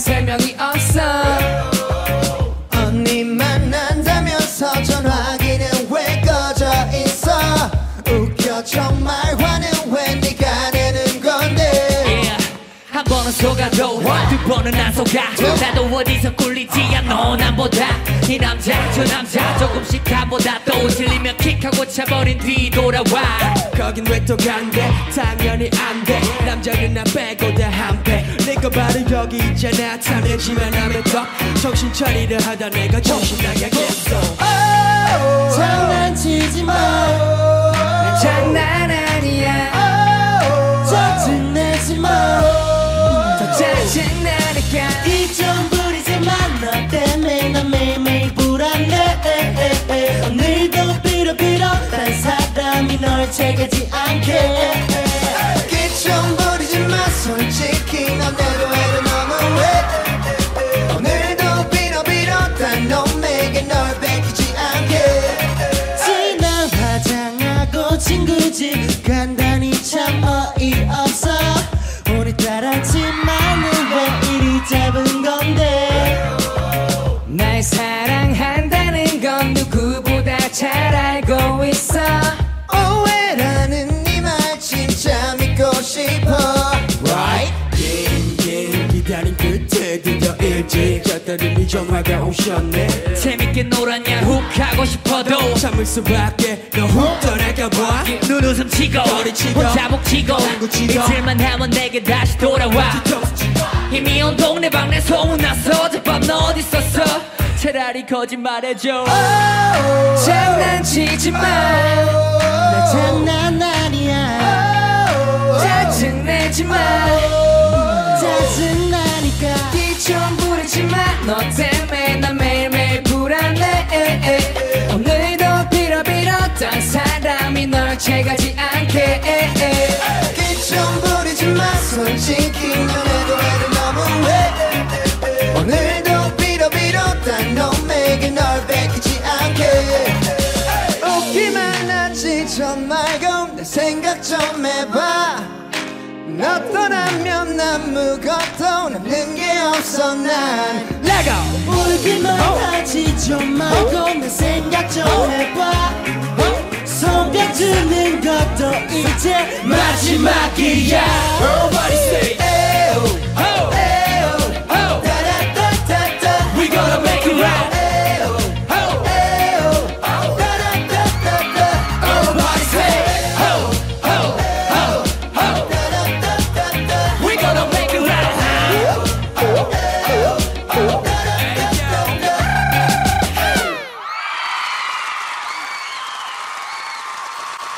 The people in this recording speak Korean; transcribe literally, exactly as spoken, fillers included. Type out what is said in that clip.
설명이 없어. 언니 만난다면서 전화기는 왜 꺼져 있어. 웃겨 정말 화는 왜 네가 내는 건데. 한 번은 속아도 두 번은 안 속아. 나도 어디서 꿀리지 않아 남보다. 이 남자 저 남자 조금씩 가보다 또 질리면 킥하고 차버린 뒤 돌아와. 거긴 왜 또 간대. 당연히 안돼. 남자는 나 빼고 다 한패. 내거 바로 여기 있잖아. 탐내지만 하면 더 정신 차리려 하다 내가 정신 나가겠어. 장난치지 마. 난 장난 아니야. 짜증내지 마. 더 짜증나니까 이 좀 부리지만 너 때문에 난 매일매일 불안해. 오늘도 빌어빌어 딴 사람이 널 채가지 않게. 이 좀 부리지마. 솔직히 넌 내도 해도 너무해. 오늘도 빌어빌어 딴 놈에게 널 뺏기지 않게. 진한 화장하고 친구집 간다니 참 어이없어. 오늘따라 치마는 왜 이리 짧은 건데. 날 사랑한다는 건 누구보다 잘 알고 있어. 오해라는 네 말 진짜 믿고 싶어. Right? 긴 기다린 끝에 드디어 일찍 잤더니 네 전화가 오셨네. 재밌게 놀았냐 훅 하고 싶어도 참을 수밖에 너 훅 떠나가봐. 눈웃음 치고 머리치고 혼자 묵치고 치고 이틀만 하면 내게 다시 돌아와. 이미 온 동네방네 소문났어. 어젯밤 너 어디 있었어. 차라리 거짓말해줘. 장난치지 마. 나 장난 아니야. 짜증내지 마. 짜증나니까 기 좀 부리지 마. 너 때문에 난 매일매일 불안해. 오늘도 빌어빌어 딴 사람이 널 채가지 않게. 기 좀 부리지 마. 솔직히 너네도 해도 너무해. 오늘도 빌어빌어 딴 놈에게 널 뺏기지 않게. 웃기만 하지 좀 말고 내 생각 좀 해봐. 너 떠나면 아무것도 남는 게 없어. 난 Lego. 울기만 하지 좀 말고 내 생각 좀 해봐. 손 펴주는 것도 이제 마지막이야. Nobody